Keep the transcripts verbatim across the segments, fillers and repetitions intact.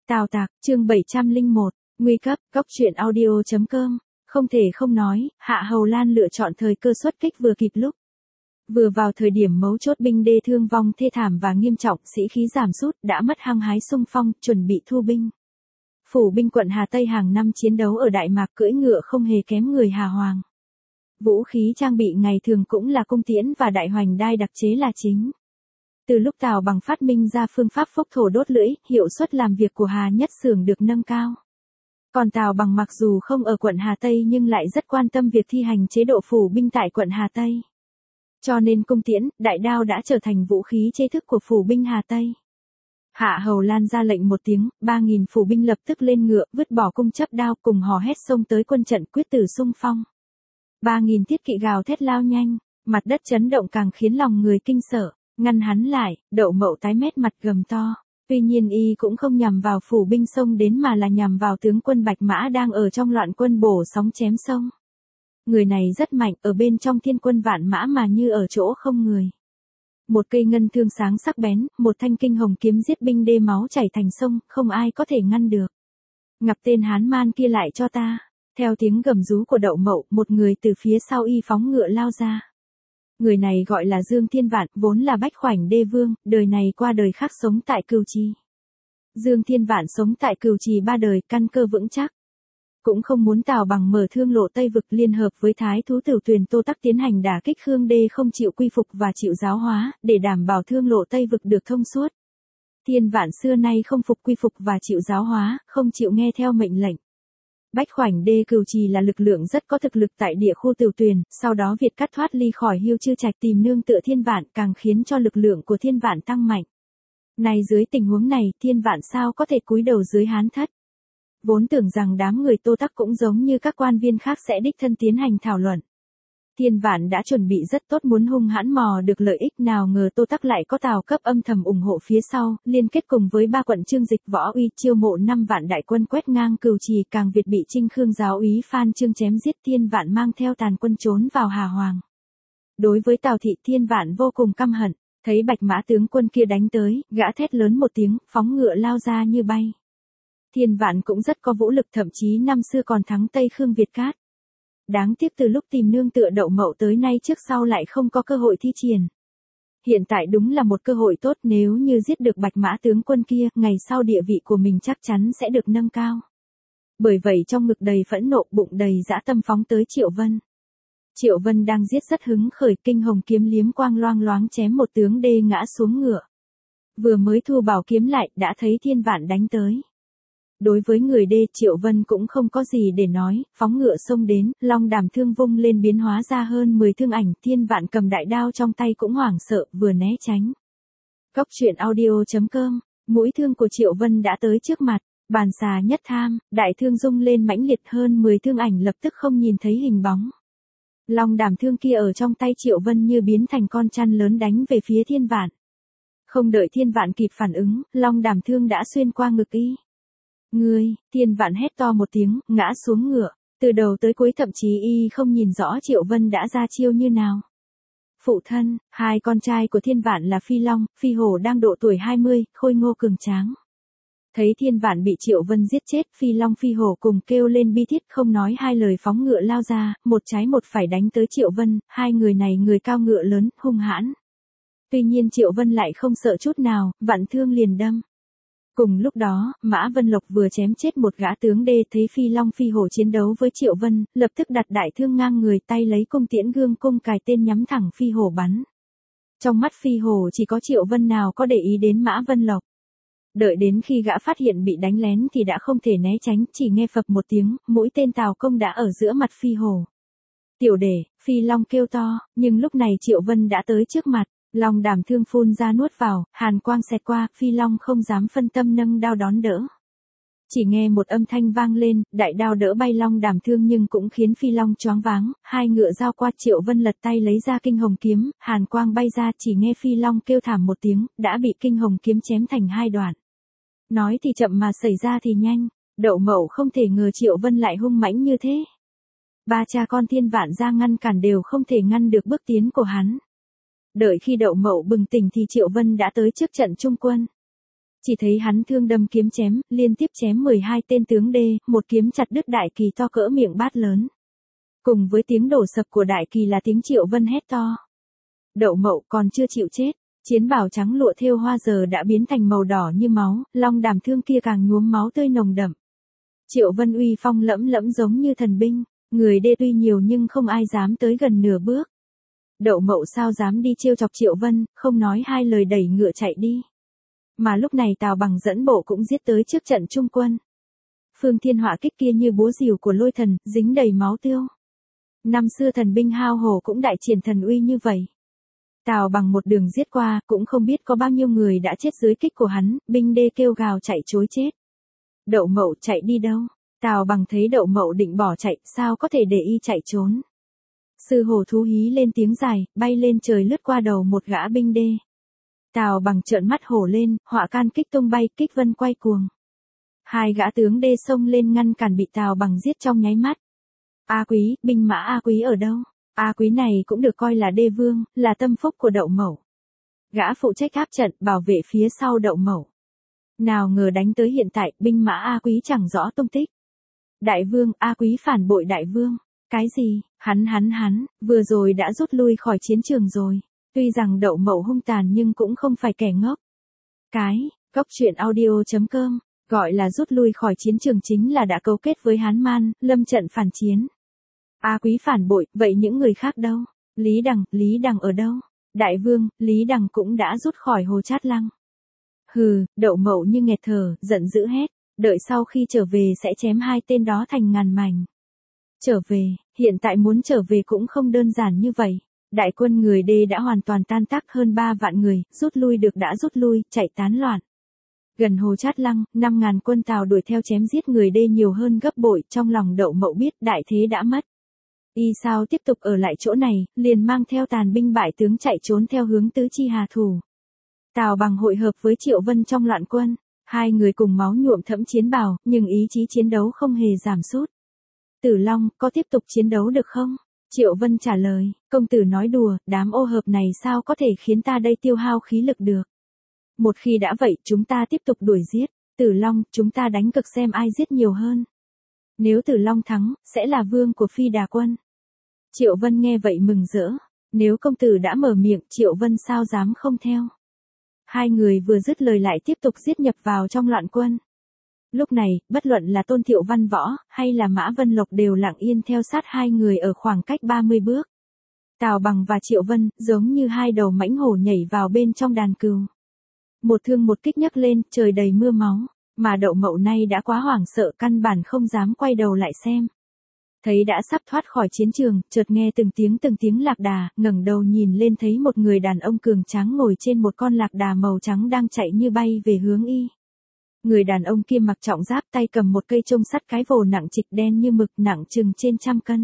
Tào Tạc, chương bảy trăm lẻ một, nguy cấp, góc truyện audio.com, không thể không nói, Hạ Hầu Lan lựa chọn thời cơ xuất kích vừa kịp lúc. Vừa vào thời điểm mấu chốt binh đê thương vong thê thảm và nghiêm trọng, sĩ khí giảm sút, đã mất hăng hái xung phong, chuẩn bị thu binh. Phủ binh quận Hà Tây hàng năm chiến đấu ở Đại Mạc cưỡi ngựa không hề kém người Hà Hoàng. Vũ khí trang bị ngày thường cũng là cung tiễn và đại hoành đai đặc chế là chính. Từ lúc Tào Bằng phát minh ra phương pháp phốc thổ đốt lưỡi, hiệu suất làm việc của Hà Nhất Xưởng được nâng cao. Còn Tào Bằng mặc dù không ở quận Hà Tây nhưng lại rất quan tâm việc thi hành chế độ phủ binh tại quận Hà Tây. Cho nên cung tiễn, đại đao đã trở thành vũ khí chế thức của phủ binh Hà Tây. Hạ Hầu Lan ra lệnh một tiếng, ba nghìn phủ binh lập tức lên ngựa, vứt bỏ cung chấp đao cùng hò hét xông tới quân trận quyết tử xung phong. ba nghìn thiết kỵ gào thét lao nhanh, mặt đất chấn động càng khiến lòng người kinh sợ. Ngăn hắn lại, Đậu Mậu tái mét mặt gầm to. Tuy nhiên y cũng không nhằm vào phủ binh sông đến mà là nhằm vào tướng quân Bạch Mã đang ở trong loạn quân bổ sóng chém sông. Người này rất mạnh, ở bên trong thiên quân vạn mã mà như ở chỗ không người. Một cây ngân thương sáng sắc bén, một thanh kinh hồng kiếm giết binh đê máu chảy thành sông, không ai có thể ngăn được. Ngập tên Hán man kia lại cho ta. Theo tiếng gầm rú của Đậu Mậu, một người từ phía sau y phóng ngựa lao ra. Người này gọi là Dương Thiên Vạn, vốn là Bách Khoảnh đê vương, đời này qua đời khác sống tại Cửu Trì. Dương Thiên Vạn sống tại Cửu Trì ba đời, căn cơ vững chắc. Cũng không muốn Tào Bằng mở thương lộ Tây Vực liên hợp với Thái thú Tửu Tuyền Tô Tắc tiến hành đả kích Khương Đê không chịu quy phục và chịu giáo hóa, để đảm bảo thương lộ Tây Vực được thông suốt. Thiên Vạn xưa nay không phục quy phục và chịu giáo hóa, không chịu nghe theo mệnh lệnh. Bách Khoảnh đê Cửu Trì là lực lượng rất có thực lực tại địa khu Tửu Tuyền, sau đó Việt Cát thoát ly khỏi Hưu Chư Trạch tìm nương tựa Thiên Vạn càng khiến cho lực lượng của Thiên Vạn tăng mạnh. Này dưới tình huống này, Thiên Vạn sao có thể cúi đầu dưới Hán thất? Vốn tưởng rằng đám người Tô Tắc cũng giống như các quan viên khác sẽ đích thân tiến hành thảo luận. Thiên Vạn đã chuẩn bị rất tốt muốn hung hãn mò được lợi ích, nào ngờ Tô Tắc lại có Tào cấp âm thầm ủng hộ phía sau, liên kết cùng với ba quận Trương Dịch Võ Uy chiêu mộ năm vạn đại quân quét ngang Cửu Trì, càng Việt bị Trinh Khương giáo úy Phan Trương chém giết. Thiên Vạn mang theo tàn quân trốn vào Hà Hoàng. Đối với Tào thị, Thiên Vạn vô cùng căm hận, thấy Bạch Mã tướng quân kia đánh tới, gã thét lớn một tiếng, phóng ngựa lao ra như bay. Thiên Vạn cũng rất có vũ lực, thậm chí năm xưa còn thắng Tây Khương Việt Cát. Đáng tiếc từ lúc tìm nương tựa Đậu Mậu tới nay trước sau lại không có cơ hội thi triển. Hiện tại đúng là một cơ hội tốt, nếu như giết được Bạch Mã tướng quân kia, ngày sau địa vị của mình chắc chắn sẽ được nâng cao. Bởi vậy trong ngực đầy phẫn nộ, bụng đầy dã tâm phóng tới Triệu Vân. Triệu Vân đang giết rất hứng khởi, kinh hồng kiếm liếm quang loang loáng chém một tướng đê ngã xuống ngựa. Vừa mới thu bảo kiếm lại, đã thấy Thiên Vạn đánh tới. Đối với người đê, Triệu Vân cũng không có gì để nói, phóng ngựa xông đến, long đàm thương vung lên biến hóa ra hơn mười thương ảnh. Thiên Vạn cầm đại đao trong tay cũng hoảng sợ, vừa né tránh. Góc truyện audio.com, mũi thương của Triệu Vân đã tới trước mặt, bàn xà nhất tham, đại thương rung lên mãnh liệt, hơn mười thương ảnh lập tức không nhìn thấy hình bóng. Long đàm thương kia ở trong tay Triệu Vân như biến thành con chăn lớn đánh về phía Thiên Vạn. Không đợi Thiên Vạn kịp phản ứng, long đàm thương đã xuyên qua ngực y. Ngươi, Thiên Vạn hét to một tiếng, ngã xuống ngựa, từ đầu tới cuối thậm chí y không nhìn rõ Triệu Vân đã ra chiêu như nào. Phụ thân, hai con trai của Thiên Vạn là Phi Long, Phi Hổ đang độ tuổi hai mươi, khôi ngô cường tráng. Thấy Thiên Vạn bị Triệu Vân giết chết, Phi Long Phi Hổ cùng kêu lên bi thiết, không nói hai lời phóng ngựa lao ra, một trái một phải đánh tới Triệu Vân, hai người này người cao ngựa lớn, hung hãn. Tuy nhiên Triệu Vân lại không sợ chút nào, vạn thương liền đâm. Cùng lúc đó, Mã Vân Lộc vừa chém chết một gã tướng đê, thấy Phi Long Phi Hổ chiến đấu với Triệu Vân, lập tức đặt đại thương ngang người, tay lấy cung tiễn gương cung cài tên nhắm thẳng Phi Hổ bắn. Trong mắt Phi Hổ chỉ có Triệu Vân nào có để ý đến Mã Vân Lộc. Đợi đến khi gã phát hiện bị đánh lén thì đã không thể né tránh, chỉ nghe phập một tiếng, mũi tên Tào Công đã ở giữa mặt Phi Hổ. Tiểu đệ, Phi Long kêu to, nhưng lúc này Triệu Vân đã tới trước mặt. Long đàm thương phun ra nuốt vào, hàn quang xẹt qua, Phi Long không dám phân tâm nâng đao đón đỡ. Chỉ nghe một âm thanh vang lên, đại đao đỡ bay long đàm thương nhưng cũng khiến Phi Long choáng váng, hai ngựa giao qua. Triệu Vân lật tay lấy ra kinh hồng kiếm, hàn quang bay ra, chỉ nghe Phi Long kêu thảm một tiếng, đã bị kinh hồng kiếm chém thành hai đoạn. Nói thì chậm mà xảy ra thì nhanh, Đậu Mậu không thể ngờ Triệu Vân lại hung mãnh như thế. Ba cha con Thiên Vạn ra ngăn cản đều không thể ngăn được bước tiến của hắn. Đợi khi Đậu Mậu bừng tỉnh thì Triệu Vân đã tới trước trận trung quân. Chỉ thấy hắn thương đâm kiếm chém, liên tiếp chém mười hai tên tướng đê, một kiếm chặt đứt đại kỳ to cỡ miệng bát lớn. Cùng với tiếng đổ sập của đại kỳ là tiếng Triệu Vân hét to. Đậu Mậu còn chưa chịu chết, chiến bào trắng lụa thêu hoa giờ đã biến thành màu đỏ như máu, long đàm thương kia càng nhuốm máu tươi nồng đậm. Triệu Vân uy phong lẫm lẫm giống như thần binh, người đê tuy nhiều nhưng không ai dám tới gần nửa bước. Đậu Mậu sao dám đi trêu chọc Triệu Vân, không nói hai lời đẩy ngựa chạy đi. Mà lúc này Tào Bằng dẫn bộ cũng giết tới trước trận trung quân. Phương Thiên Họa kích kia như búa rìu của lôi thần, dính đầy máu tiêu. Năm xưa thần binh hao hổ cũng đại triển thần uy như vậy. Tào Bằng một đường giết qua, cũng không biết có bao nhiêu người đã chết dưới kích của hắn, binh đê kêu gào chạy trối chết. Đậu Mậu chạy đi đâu? Tào Bằng thấy Đậu Mậu định bỏ chạy, sao có thể để y chạy trốn. Sư hổ thú hí lên tiếng dài, bay lên trời lướt qua đầu một gã binh đê. Tào Bằng trợn mắt hổ lên, họa can kích tung bay, kích vân quay cuồng. Hai gã tướng đê xông lên ngăn cản bị Tào Bằng giết trong nháy mắt. A Quý, binh mã A Quý ở đâu? A Quý này cũng được coi là đê vương, là tâm phúc của Đậu Mậu. Gã phụ trách áp trận, bảo vệ phía sau Đậu Mậu. Nào ngờ đánh tới hiện tại, binh mã A Quý chẳng rõ tung tích. Đại vương, A Quý phản bội đại vương. Cái gì? Hắn hắn hắn, vừa rồi đã rút lui khỏi chiến trường rồi. Tuy rằng Đậu Mậu hung tàn nhưng cũng không phải kẻ ngốc. Cái, Cốc Truyện Audio chấm com, gọi là rút lui khỏi chiến trường chính là đã cấu kết với Hán Man, lâm trận phản chiến. A Quý phản bội, vậy những người khác đâu? Lý Đằng, Lý Đằng ở đâu? Đại vương, Lý Đằng cũng đã rút khỏi Hồ Trát Lăng. Hừ, Đậu Mậu như nghẹt thở, giận dữ hét, đợi sau khi trở về sẽ chém hai tên đó thành ngàn mảnh. Trở về, hiện tại muốn trở về cũng không đơn giản như vậy. Đại quân người đê đã hoàn toàn tan tác, hơn ba vạn người, rút lui được đã rút lui, chạy tán loạn. Gần Hồ Trát Lăng, năm ngàn quân Tào đuổi theo chém giết người đê nhiều hơn gấp bội, trong lòng Đậu Mậu biết đại thế đã mất. Y sao tiếp tục ở lại chỗ này, liền mang theo tàn binh bại tướng chạy trốn theo hướng Tứ Chi Hà Thủ. Tào Bằng hội hợp với Triệu Vân trong loạn quân, hai người cùng máu nhuộm thẫm chiến bào, nhưng ý chí chiến đấu không hề giảm sút. Tử Long, có tiếp tục chiến đấu được không? Triệu Vân trả lời, công tử nói đùa, đám ô hợp này sao có thể khiến ta đây tiêu hao khí lực được. Một khi đã vậy, chúng ta tiếp tục đuổi giết. Tử Long, chúng ta đánh cực xem ai giết nhiều hơn. Nếu Tử Long thắng, sẽ là vương của Phi Đà quân. Triệu Vân nghe vậy mừng rỡ. Nếu công tử đã mở miệng, Triệu Vân sao dám không theo. Hai người vừa dứt lời lại tiếp tục giết nhập vào trong loạn quân. Lúc này, bất luận là Tôn Thiệu Văn Võ, hay là Mã Vân Lộc đều lặng yên theo sát hai người ở khoảng cách ba mươi bước. Tào Bằng và Triệu Vân, giống như hai đầu mãnh hổ nhảy vào bên trong đàn cừu. Một thương một kích nhấc lên, trời đầy mưa máu, mà Đậu Mậu nay đã quá hoảng sợ, căn bản không dám quay đầu lại xem. Thấy đã sắp thoát khỏi chiến trường, chợt nghe từng tiếng từng tiếng lạc đà, ngẩng đầu nhìn lên thấy một người đàn ông cường tráng ngồi trên một con lạc đà màu trắng đang chạy như bay về hướng y. Người đàn ông kia mặc trọng giáp, tay cầm một cây chông sắt cái vồ nặng trịch đen như mực, nặng chừng trên trăm cân.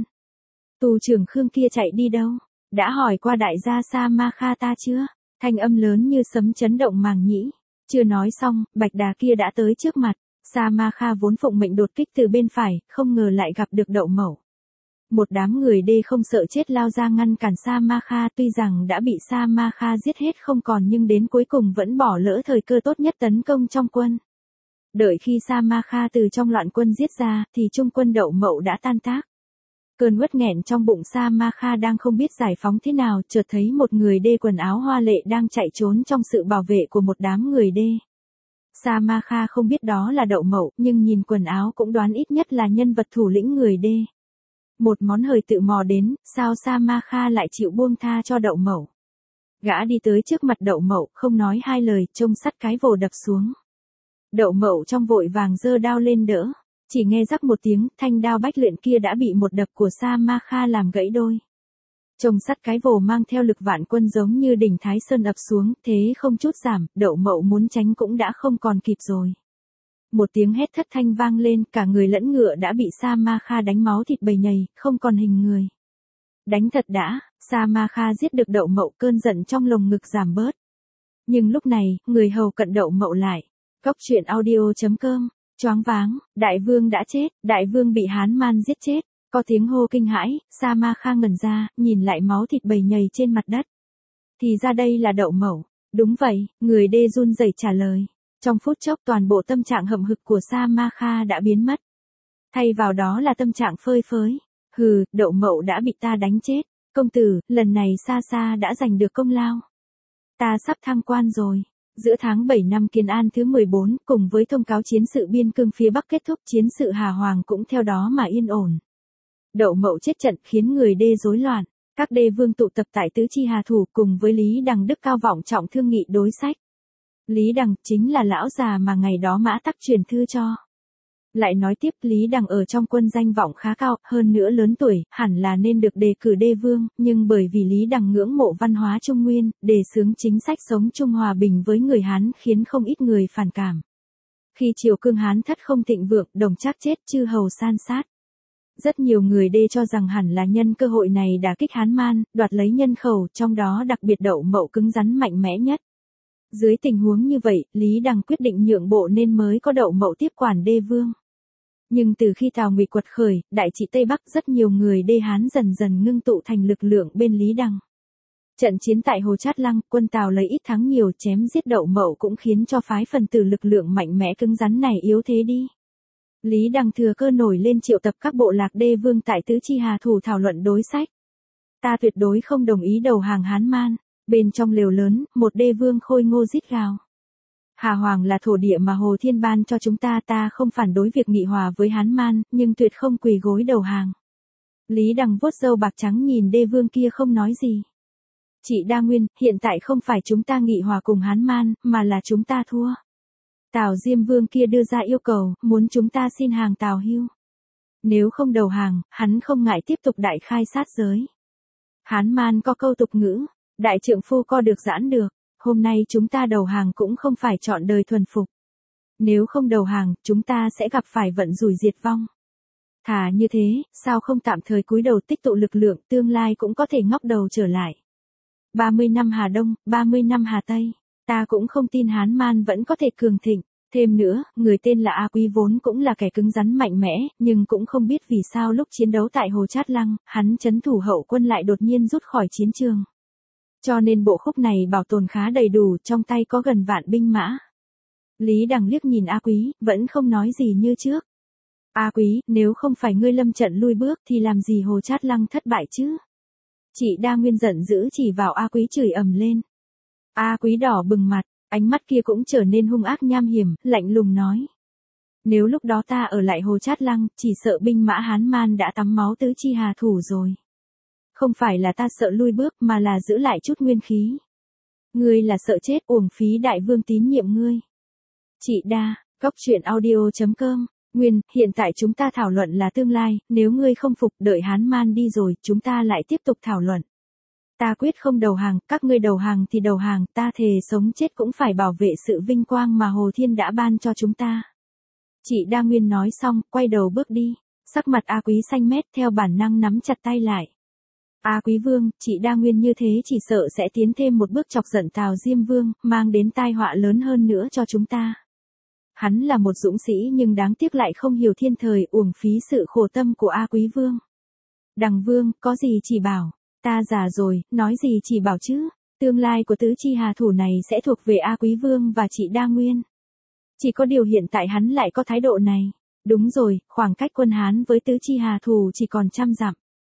Tù trưởng Khương kia chạy đi đâu? Đã hỏi qua đại gia Sa Ma Kha ta chưa? Thanh âm lớn như sấm chấn động màng nhĩ. Chưa nói xong, bạch đà kia đã tới trước mặt. Sa Ma Kha vốn phụng mệnh đột kích từ bên phải, không ngờ lại gặp được Đậu Mậu. Một đám người đê không sợ chết lao ra ngăn cản Sa Ma Kha, tuy rằng đã bị Sa Ma Kha giết hết không còn nhưng đến cuối cùng vẫn bỏ lỡ thời cơ tốt nhất tấn công trong quân. Đợi khi Sa Ma Kha từ trong loạn quân giết ra, thì trung quân Đậu Mậu đã tan tác. Cơn uất nghẹn trong bụng Sa Ma Kha đang không biết giải phóng thế nào, chợt thấy một người đê quần áo hoa lệ đang chạy trốn trong sự bảo vệ của một đám người đê. Sa Ma Kha không biết đó là Đậu Mậu, nhưng nhìn quần áo cũng đoán ít nhất là nhân vật thủ lĩnh người đê. Một món hời tự mò đến, sao Sa Ma Kha lại chịu buông tha cho Đậu Mậu. Gã đi tới trước mặt Đậu Mậu, không nói hai lời, chông sắt cái vồ đập xuống. Đậu Mậu trong vội vàng giơ đao lên đỡ, chỉ nghe rắc một tiếng, thanh đao bách luyện kia đã bị một đập của Sa Ma Kha làm gãy đôi. Chông sắt cái vồ mang theo lực vạn quân giống như đỉnh Thái Sơn ập xuống, thế không chút giảm, Đậu Mậu muốn tránh cũng đã không còn kịp rồi. Một tiếng hét thất thanh vang lên, cả người lẫn ngựa đã bị Sa Ma Kha đánh máu thịt bầy nhầy, không còn hình người. Đánh thật đã, Sa Ma Kha giết được Đậu Mậu, cơn giận trong lồng ngực giảm bớt. Nhưng lúc này, người hầu cận Đậu Mậu lại. Cốc Truyện Audio chấm com, choáng váng, đại vương đã chết, đại vương bị Hán Man giết chết. Có tiếng hô kinh hãi, Sa Ma Kha ngẩn ra, nhìn lại máu thịt bầy nhầy trên mặt đất. Thì ra đây là Đậu Mậu. Đúng vậy, người đê run rẩy trả lời. Trong phút chốc toàn bộ tâm trạng hậm hực của Sa Ma Kha đã biến mất. Thay vào đó là tâm trạng phơi phới. Hừ, Đậu Mậu đã bị ta đánh chết. Công tử, lần này Sa Sa đã giành được công lao. Ta sắp thăng quan rồi. Giữa tháng bảy năm Kiến An thứ mười bốn, cùng với thông cáo chiến sự biên cương phía Bắc kết thúc, chiến sự Hà Hoàng cũng theo đó mà yên ổn. Đậu Mậu chết trận khiến người đê rối loạn. Các đê vương tụ tập tại Tứ Chi Hà Thủ cùng với Lý Đằng đức cao vọng trọng thương nghị đối sách. Lý Đằng chính là lão già mà ngày đó Mã Tắc truyền thư cho. Lại nói tiếp, Lý Đằng ở trong quân danh vọng khá cao, hơn nữa lớn tuổi, hẳn là nên được đề cử đê vương, nhưng bởi vì Lý Đằng ngưỡng mộ văn hóa Trung Nguyên, đề xướng chính sách sống chung hòa bình với người Hán khiến không ít người phản cảm. Khi triều cương Hán thất không thịnh vượng, Đồng Trác chết, chư hầu san sát. Rất nhiều người đê cho rằng hẳn là nhân cơ hội này đả kích Hán Man, đoạt lấy nhân khẩu, trong đó đặc biệt Đậu Mậu cứng rắn mạnh mẽ nhất. Dưới tình huống như vậy, Lý Đằng quyết định nhượng bộ nên mới có Đậu Mậu tiếp quản đê vương. Nhưng từ khi Tào Ngụy quật khởi, đại trị Tây Bắc, rất nhiều người đê Hán dần dần ngưng tụ thành lực lượng bên Lý Đằng. Trận chiến tại Hồ Trát Lăng, quân Tào lấy ít thắng nhiều, chém giết Đậu Mậu cũng khiến cho phái phần tử lực lượng mạnh mẽ cứng rắn này yếu thế đi. Lý Đằng thừa cơ nổi lên triệu tập các bộ lạc đê vương tại Tứ Chi Hà Thủ thảo luận đối sách. Ta tuyệt đối không đồng ý đầu hàng Hán Man. Bên trong lều lớn, một đê vương khôi ngô rít gào. Hà Hoàng là thổ địa mà Hồ Thiên ban cho chúng ta, ta không phản đối việc nghị hòa với Hán Man, nhưng tuyệt không quỳ gối đầu hàng. Lý Đằng vuốt râu bạc trắng nhìn đê vương kia không nói gì. Chị Đa Nguyên, hiện tại không phải chúng ta nghị hòa cùng Hán Man, mà là chúng ta thua. Tào Diêm Vương kia đưa ra yêu cầu, muốn chúng ta xin hàng Tào Hưu. Nếu không đầu hàng, hắn không ngại tiếp tục đại khai sát giới. Hán Man có câu tục ngữ, đại trượng phu co được giãn được, hôm nay chúng ta đầu hàng cũng không phải chọn đời thuần phục. Nếu không đầu hàng, chúng ta sẽ gặp phải vận rủi diệt vong. Thà như thế, sao không tạm thời cúi đầu tích tụ lực lượng, tương lai cũng có thể ngóc đầu trở lại. ba mươi năm Hà Đông, ba mươi năm Hà Tây, ta cũng không tin Hán Man vẫn có thể cường thịnh. Thêm nữa, người tên là A Quý vốn cũng là kẻ cứng rắn mạnh mẽ, nhưng cũng không biết vì sao lúc chiến đấu tại Hồ Trát Lăng, hắn trấn thủ hậu quân lại đột nhiên rút khỏi chiến trường. Cho nên bộ khúc này bảo tồn khá đầy đủ, trong tay có gần vạn binh mã. Lý Đằng liếc nhìn A Quý, vẫn không nói gì như trước. A Quý, nếu không phải ngươi lâm trận lui bước thì làm gì Hồ Trát Lăng thất bại chứ? Chị Đa Nguyên giận dữ chỉ vào A Quý chửi ầm lên. A Quý đỏ bừng mặt, ánh mắt kia cũng trở nên hung ác nham hiểm, lạnh lùng nói. Nếu lúc đó ta ở lại Hồ Trát Lăng, chỉ sợ binh mã Hán Man đã tắm máu Tứ Chi Hà Thủ rồi. Không phải là ta sợ lui bước mà là giữ lại chút nguyên khí. Ngươi là sợ chết, uổng phí đại vương tín nhiệm ngươi. Chị Đa, Cóc Truyện Audio chấm com, Nguyên, hiện tại chúng ta thảo luận là tương lai, nếu ngươi không phục đợi Hán Man đi rồi, chúng ta lại tiếp tục thảo luận. Ta quyết không đầu hàng, các ngươi đầu hàng thì đầu hàng, ta thề sống chết cũng phải bảo vệ sự vinh quang mà Hồ Thiên đã ban cho chúng ta. Chị Đa Nguyên nói xong, quay đầu bước đi, sắc mặt A Quý xanh mét theo bản năng nắm chặt tay lại. A Quý Vương, chị Đa Nguyên như thế chỉ sợ sẽ tiến thêm một bước chọc giận Tào Diêm Vương, mang đến tai họa lớn hơn nữa cho chúng ta. Hắn là một dũng sĩ nhưng đáng tiếc lại không hiểu thiên thời, uổng phí sự khổ tâm của A Quý Vương. Đằng Vương, có gì chỉ bảo, ta già rồi, nói gì chỉ bảo chứ, tương lai của Tứ Chi Hà Thủ này sẽ thuộc về A Quý Vương và chị Đa Nguyên. Chỉ có điều hiện tại hắn lại có thái độ này. Đúng rồi, khoảng cách quân Hán với Tứ Chi Hà Thủ chỉ còn trăm dặm.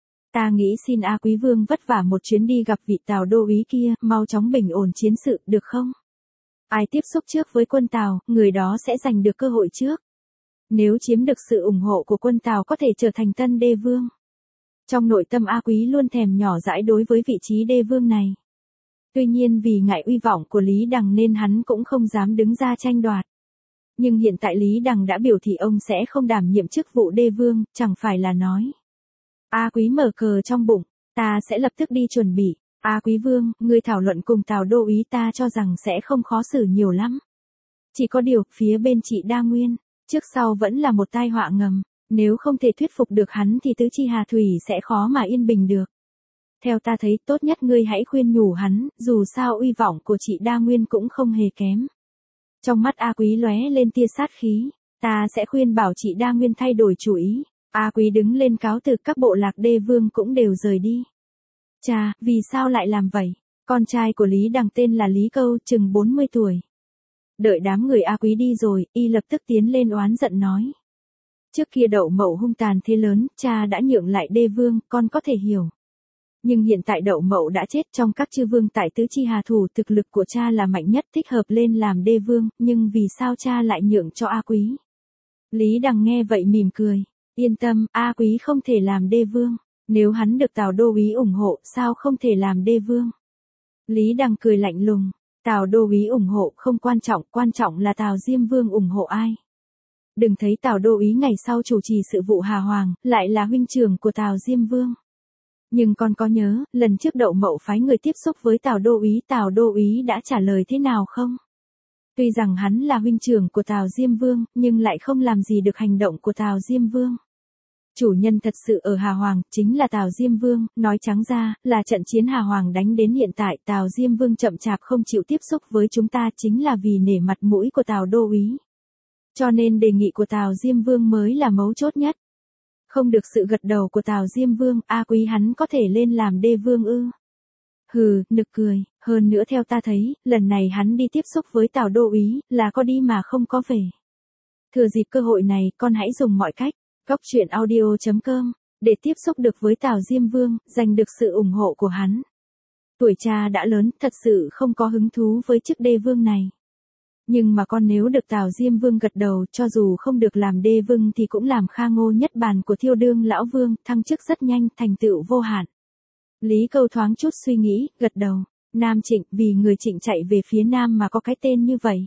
Ta nghĩ xin A Quý Vương vất vả một chuyến đi gặp vị Tào đô úy kia, mau chóng bình ổn chiến sự, được không? Ai tiếp xúc trước với quân Tào, người đó sẽ giành được cơ hội trước. Nếu chiếm được sự ủng hộ của quân Tào có thể trở thành tân đê vương. Trong nội tâm A Quý luôn thèm nhỏ dãi đối với vị trí đê vương này. Tuy nhiên vì ngại uy vọng của Lý Đằng nên hắn cũng không dám đứng ra tranh đoạt. Nhưng hiện tại Lý Đằng đã biểu thị ông sẽ không đảm nhiệm chức vụ đê vương, chẳng phải là nói. A Quý mở cờ trong bụng, ta sẽ lập tức đi chuẩn bị. A Quý Vương, ngươi thảo luận cùng Tào đô úy ta cho rằng sẽ không khó xử nhiều lắm. Chỉ có điều, phía bên chị Đa Nguyên, trước sau vẫn là một tai họa ngầm, nếu không thể thuyết phục được hắn thì Tứ Chi Hà Thủy sẽ khó mà yên bình được. Theo ta thấy, tốt nhất ngươi hãy khuyên nhủ hắn, dù sao uy vọng của chị Đa Nguyên cũng không hề kém. Trong mắt A Quý lóe lên tia sát khí, ta sẽ khuyên bảo chị Đa Nguyên thay đổi chủ ý. A Quý đứng lên cáo từ, các bộ lạc đê vương cũng đều rời đi. Chà, vì sao lại làm vậy? Con trai của Lý Đằng tên là Lý Câu, chừng bốn mươi tuổi. Đợi đám người A Quý đi rồi, y lập tức tiến lên oán giận nói. Trước kia Đậu Mậu hung tàn thế lớn, cha đã nhượng lại đê vương, con có thể hiểu. Nhưng hiện tại Đậu Mậu đã chết, trong các chư vương tại tứ chi hà thủ, thực lực của cha là mạnh nhất, thích hợp lên làm đê vương, nhưng vì sao cha lại nhượng cho A Quý? Lý Đằng nghe vậy mỉm cười. Yên tâm, A Quý không thể làm đê vương. Nếu hắn được Tào Đô úy ủng hộ, sao không thể làm đê vương? Lý Đằng cười lạnh lùng. Tào Đô úy ủng hộ không quan trọng, quan trọng là Tào Diêm Vương ủng hộ ai. Đừng thấy Tào Đô úy ngày sau chủ trì sự vụ Hà Hoàng, lại là huynh trưởng của Tào Diêm Vương. Nhưng con có nhớ, lần trước Đậu Mậu phái người tiếp xúc với Tào Đô úy, Tào Đô úy đã trả lời thế nào không? Tuy rằng hắn là huynh trưởng của Tào Diêm Vương, nhưng lại không làm gì được hành động của Tào Diêm Vương. Chủ nhân thật sự ở Hà Hoàng, chính là Tào Diêm Vương, nói trắng ra, là trận chiến Hà Hoàng đánh đến hiện tại, Tào Diêm Vương chậm chạp không chịu tiếp xúc với chúng ta chính là vì nể mặt mũi của Tào Đô úy. Cho nên đề nghị của Tào Diêm Vương mới là mấu chốt nhất. Không được sự gật đầu của Tào Diêm Vương, A Quý hắn có thể lên làm đê vương ư? Hừ, nực cười, hơn nữa theo ta thấy, lần này hắn đi tiếp xúc với Tào Đô úy, là có đi mà không có về. Thừa dịp cơ hội này, con hãy dùng mọi cách, góc truyện audio chấm com, để tiếp xúc được với Tào Diêm Vương, giành được sự ủng hộ của hắn. Tuổi cha đã lớn, thật sự không có hứng thú với chức đê vương này. Nhưng mà con nếu được Tào Diêm Vương gật đầu, cho dù không được làm đê vương thì cũng làm kha ngô nhất bàn của Thiêu Đương lão vương, thăng chức rất nhanh, thành tựu vô hạn. Lý Câu thoáng chút suy nghĩ, gật đầu. Nam Trịnh, vì người Trịnh chạy về phía Nam mà có cái tên như vậy.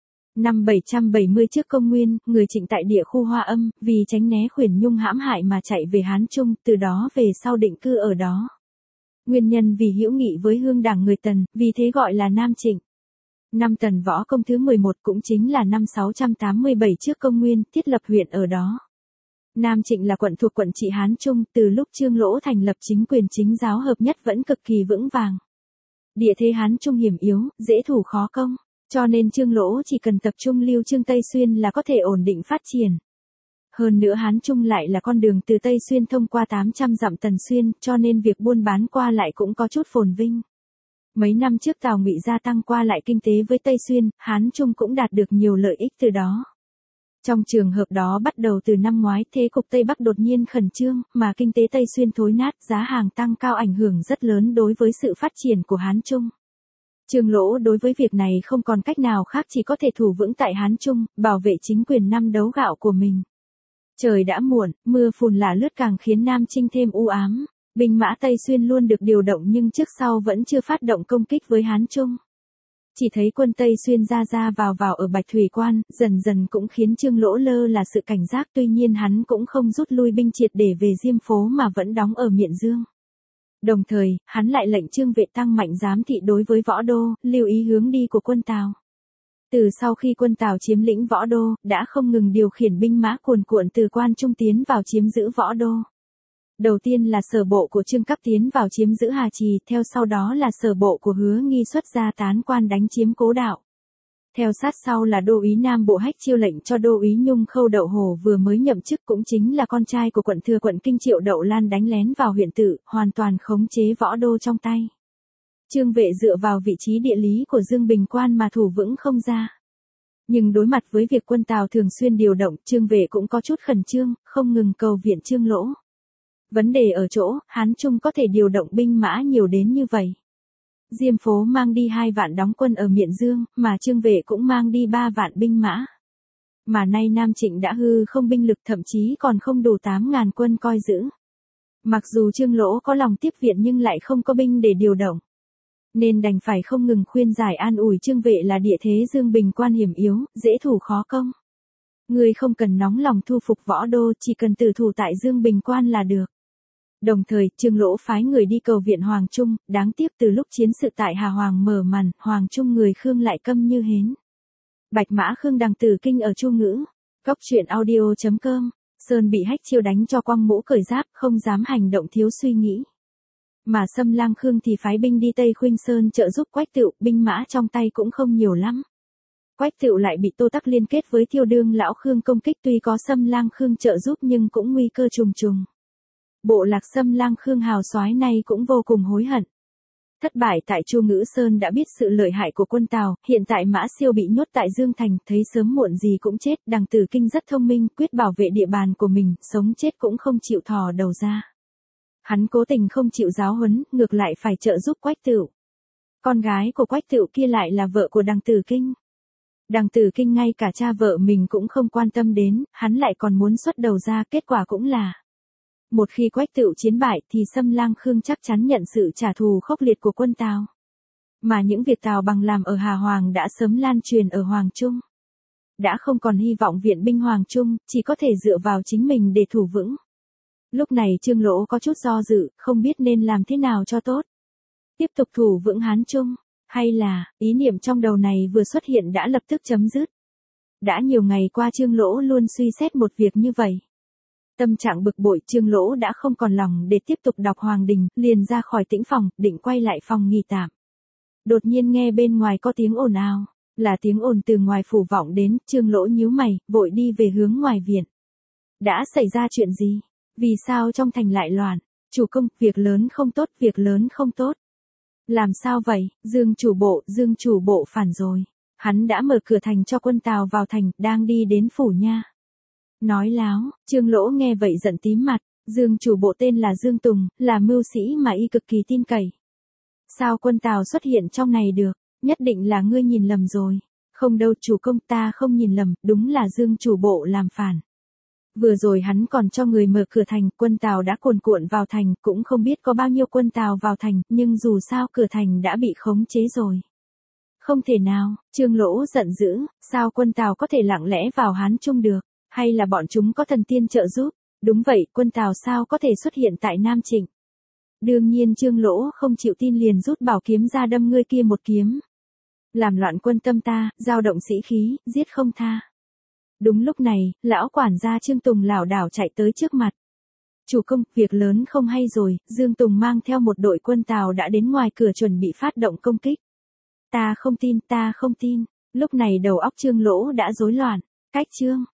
Năm bảy trăm bảy mươi trước công nguyên, người Trịnh tại địa khu Hoa Âm, vì tránh né Khuyển Nhung hãm hại mà chạy về Hán Trung, từ đó về sau định cư ở đó. Nguyên nhân vì hữu nghị với hương đảng người Tần, vì thế gọi là Nam Trịnh. Năm Tần Võ Công thứ mười một cũng chính là năm sáu trăm tám mươi bảy trước công nguyên, thiết lập huyện ở đó. Nam Trịnh là quận thuộc quận trị Hán Trung, từ lúc Trương Lỗ thành lập chính quyền chính giáo hợp nhất vẫn cực kỳ vững vàng. Địa thế Hán Trung hiểm yếu, dễ thủ khó công, cho nên Trương Lỗ chỉ cần tập trung lưu trương Tây Xuyên là có thể ổn định phát triển. Hơn nữa Hán Trung lại là con đường từ Tây Xuyên thông qua tám trăm dặm Tần Xuyên, cho nên việc buôn bán qua lại cũng có chút phồn vinh. Mấy năm trước Tào Ngụy gia tăng qua lại kinh tế với Tây Xuyên, Hán Trung cũng đạt được nhiều lợi ích từ đó. Trong trường hợp đó bắt đầu từ năm ngoái, thế cục Tây Bắc đột nhiên khẩn trương, mà kinh tế Tây Xuyên thối nát, giá hàng tăng cao ảnh hưởng rất lớn đối với sự phát triển của Hán Trung. Trương Lỗ đối với việc này không còn cách nào khác, chỉ có thể thủ vững tại Hán Trung, bảo vệ chính quyền năm đấu gạo của mình. Trời đã muộn, mưa phùn lả lướt càng khiến Nam Trinh thêm u ám. Binh mã Tây Xuyên luôn được điều động nhưng trước sau vẫn chưa phát động công kích với Hán Trung. Chỉ thấy quân Tây Xuyên ra ra vào vào ở Bạch Thủy Quan, dần dần cũng khiến Trương Lỗ lơ là sự cảnh giác, tuy nhiên hắn cũng không rút lui binh triệt để về Diêm Phố mà vẫn đóng ở Miện Dương. Đồng thời, hắn lại lệnh Trương Vệ tăng mạnh giám thị đối với Võ Đô, lưu ý hướng đi của quân Tào. Từ sau khi quân Tào chiếm lĩnh Võ Đô, đã không ngừng điều khiển binh mã cuồn cuộn từ Quan Trung tiến vào chiếm giữ Võ Đô. Đầu tiên là sở bộ của Trương Cấp tiến vào chiếm giữ Hà Trì, theo sau đó là sở bộ của Hứa Nghi xuất ra tán quan đánh chiếm Cố Đạo. Theo sát sau là đô úy Nam Bộ Hách chiêu lệnh cho đô úy Nhung Khâu Đậu Hồ vừa mới nhậm chức, cũng chính là con trai của quận thừa quận Kinh Triệu Đậu Lan đánh lén vào huyện Tử, hoàn toàn khống chế Võ Đô trong tay. Trương Vệ dựa vào vị trí địa lý của Dương Bình Quan mà thủ vững không ra. Nhưng đối mặt với việc quân Tào thường xuyên điều động, Trương Vệ cũng có chút khẩn trương, không ngừng cầu viện Trương Lỗ. Vấn đề ở chỗ, Hán Trung có thể điều động binh mã nhiều đến như vậy. Diêm Phố mang đi hai vạn đóng quân ở Miện Dương, mà Trương Vệ cũng mang đi ba vạn binh mã. Mà nay Nam Trịnh đã hư không binh lực, thậm chí còn không đủ tám ngàn quân coi giữ. Mặc dù Trương Lỗ có lòng tiếp viện nhưng lại không có binh để điều động. Nên đành phải không ngừng khuyên giải an ủi Trương Vệ là địa thế Dương Bình Quan hiểm yếu, dễ thủ khó công. Người không cần nóng lòng thu phục Võ Đô, chỉ cần tử thủ tại Dương Bình Quan là được. Đồng thời, Trương Lỗ phái người đi cầu viện Hoàng Trung, đáng tiếc từ lúc chiến sự tại Hà Hoàng mở màn, Hoàng Trung người Khương lại câm như hến. Bạch Mã Khương đằng tử kinh ở Chu Ngữ. Góc truyện audio chấm com. Sơn bị Hách chiêu đánh cho quăng mũ cởi giáp, không dám hành động thiếu suy nghĩ. Mà Sâm Lang Khương thì phái binh đi Tây Khuynh Sơn trợ giúp Quách Tựu, binh mã trong tay cũng không nhiều lắm. Quách Tựu lại bị Tô Tắc liên kết với Thiêu Đương lão Khương công kích, tuy có Sâm Lang Khương trợ giúp nhưng cũng nguy cơ trùng trùng. Bộ lạc Sâm Lang Khương hào soái này cũng vô cùng hối hận. Thất bại tại Chu Ngữ Sơn đã biết sự lợi hại của quân Tào, hiện tại Mã Siêu bị nhốt tại Dương Thành, thấy sớm muộn gì cũng chết, Đằng Tử Kinh rất thông minh, quyết bảo vệ địa bàn của mình, sống chết cũng không chịu thò đầu ra. Hắn cố tình không chịu giáo huấn, ngược lại phải trợ giúp Quách Tựu. Con gái của Quách Tựu kia lại là vợ của Đằng Tử Kinh. Đằng Tử Kinh ngay cả cha vợ mình cũng không quan tâm đến, hắn lại còn muốn xuất đầu ra, kết quả cũng là một khi Quách Tựu chiến bại thì Sâm Lang Khương chắc chắn nhận sự trả thù khốc liệt của quân Tào. Mà những việc Tào Bằng làm ở Hà Hoàng đã sớm lan truyền ở Hoàng Trung. Đã không còn hy vọng viện binh Hoàng Trung, chỉ có thể dựa vào chính mình để thủ vững. Lúc này Trương Lỗ có chút do dự, không biết nên làm thế nào cho tốt. Tiếp tục thủ vững Hán Trung, hay là, ý niệm trong đầu này vừa xuất hiện đã lập tức chấm dứt. Đã nhiều ngày qua Trương Lỗ luôn suy xét một việc như vậy. Tâm trạng bực bội, Trương Lỗ đã không còn lòng để tiếp tục đọc Hoàng Đình, liền ra khỏi tĩnh phòng, định quay lại phòng nghỉ tạm. Đột nhiên nghe bên ngoài có tiếng ồn ào, là tiếng ồn từ ngoài phủ vọng đến, Trương Lỗ nhíu mày, vội đi về hướng ngoài viện. Đã xảy ra chuyện gì? Vì sao trong thành lại loạn? Chủ công, việc lớn không tốt, việc lớn không tốt. Làm sao vậy? Dương chủ bộ, Dương chủ bộ phản rồi. Hắn đã mở cửa thành cho quân Tào vào thành, đang đi đến phủ nha. Nói láo, Trương Lỗ nghe vậy giận tím mặt, Dương chủ bộ tên là Dương Tùng, là mưu sĩ mà y cực kỳ tin cậy. Sao quân Tào xuất hiện trong này được, nhất định là ngươi nhìn lầm rồi. Không đâu chủ công, ta không nhìn lầm, đúng là Dương chủ bộ làm phản. Vừa rồi hắn còn cho người mở cửa thành, quân Tào đã cuồn cuộn vào thành, cũng không biết có bao nhiêu quân Tào vào thành, nhưng dù sao cửa thành đã bị khống chế rồi. Không thể nào, Trương Lỗ giận dữ, sao quân Tào có thể lặng lẽ vào Hán Trung được, hay là bọn chúng có thần tiên trợ giúp? Đúng vậy, quân Tào sao có thể xuất hiện tại Nam Trịnh? Đương nhiên Trương Lỗ không chịu tin liền rút bảo kiếm ra đâm ngươi kia một kiếm. Làm loạn quân tâm ta, dao động sĩ khí, giết không tha. Đúng lúc này, lão quản gia Trương Tùng lảo đảo chạy tới trước mặt. Chủ công, việc lớn không hay rồi, Dương Tùng mang theo một đội quân Tào đã đến ngoài cửa chuẩn bị phát động công kích. Ta không tin, ta không tin. Lúc này đầu óc Trương Lỗ đã rối loạn. Cách Trương